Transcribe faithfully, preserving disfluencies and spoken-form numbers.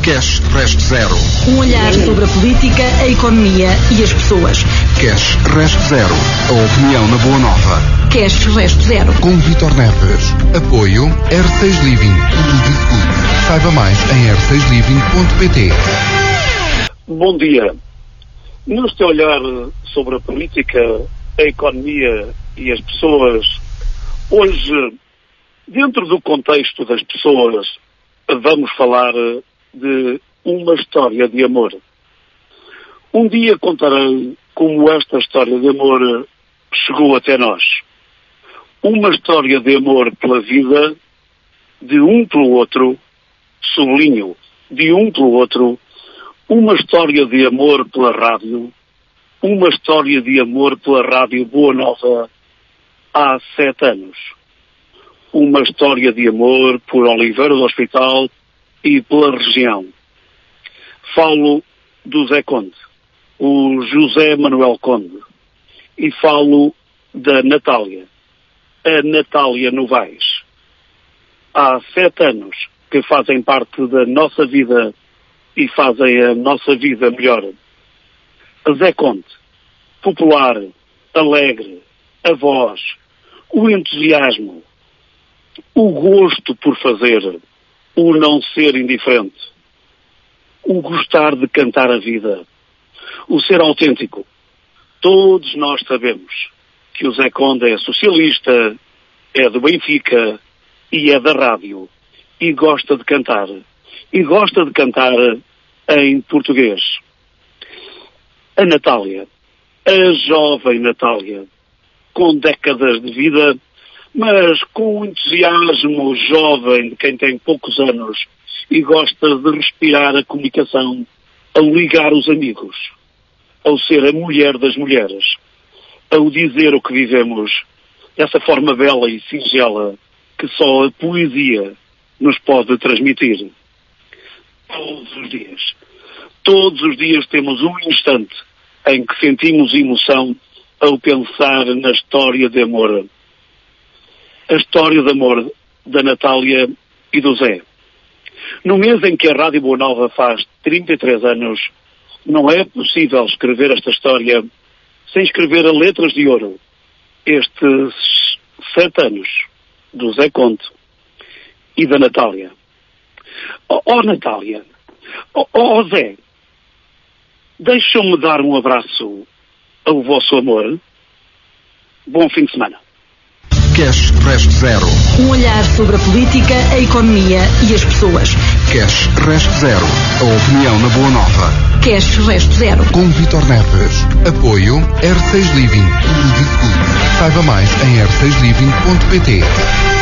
Cash Rest Zero. Um olhar sobre a política, a economia e as pessoas. Cash Rest Zero. A opinião na Boa Nova. Cash Rest Zero. Com Vítor Neves. Apoio R seis Living. Tudo de tudo. Saiba mais em r seis living ponto p t. Bom dia. Neste olhar sobre a política, a economia e as pessoas, hoje, dentro do contexto das pessoas, vamos falar de uma história de amor. Um dia contarei como esta história de amor chegou até nós. Uma história de amor pela vida, de um pelo outro, sublinho, de um pelo outro, uma história de amor pela rádio, uma história de amor pela Rádio Boa Nova há sete anos. Uma história de amor por Oliveira do Hospital e pela região. Falo do Zé Conde, o José Manuel Conde, e falo da Natália, a Natália Novaes. Há sete anos que fazem parte da nossa vida e fazem a nossa vida melhor. Zé Conde, popular, alegre, a voz, o entusiasmo, o gosto por fazer, o não ser indiferente, o gostar de cantar a vida, o ser autêntico. Todos nós sabemos que o Zé Conde é socialista, é do Benfica e é da rádio e gosta de cantar. E gosta de cantar em português. A Natália, a jovem Natália, com décadas de vida, mas com o entusiasmo jovem de quem tem poucos anos e gosta de respirar a comunicação, ao ligar os amigos, ao ser a mulher das mulheres, ao dizer o que vivemos, dessa forma bela e singela que só a poesia nos pode transmitir. Todos os dias, todos os dias temos um instante em que sentimos emoção ao pensar na história de amor. A história de amor da Natália e do Zé. No mês em que a Rádio Boa Nova faz trinta e três anos, não é possível escrever esta história sem escrever a letras de ouro estes sete anos do Zé Conde e da Natália. Oh, oh Natália, oh, oh Zé, deixam-me dar um abraço ao vosso amor. Bom fim de semana. Cash Rest Zero. Um olhar sobre a política, a economia e as pessoas. Cash Rest Zero. A opinião na Boa Nova. Cash Rest Zero. Com Vítor Neves. Apoio R seis Living. Tudo de tudo. Saiba mais em r seis living ponto p t.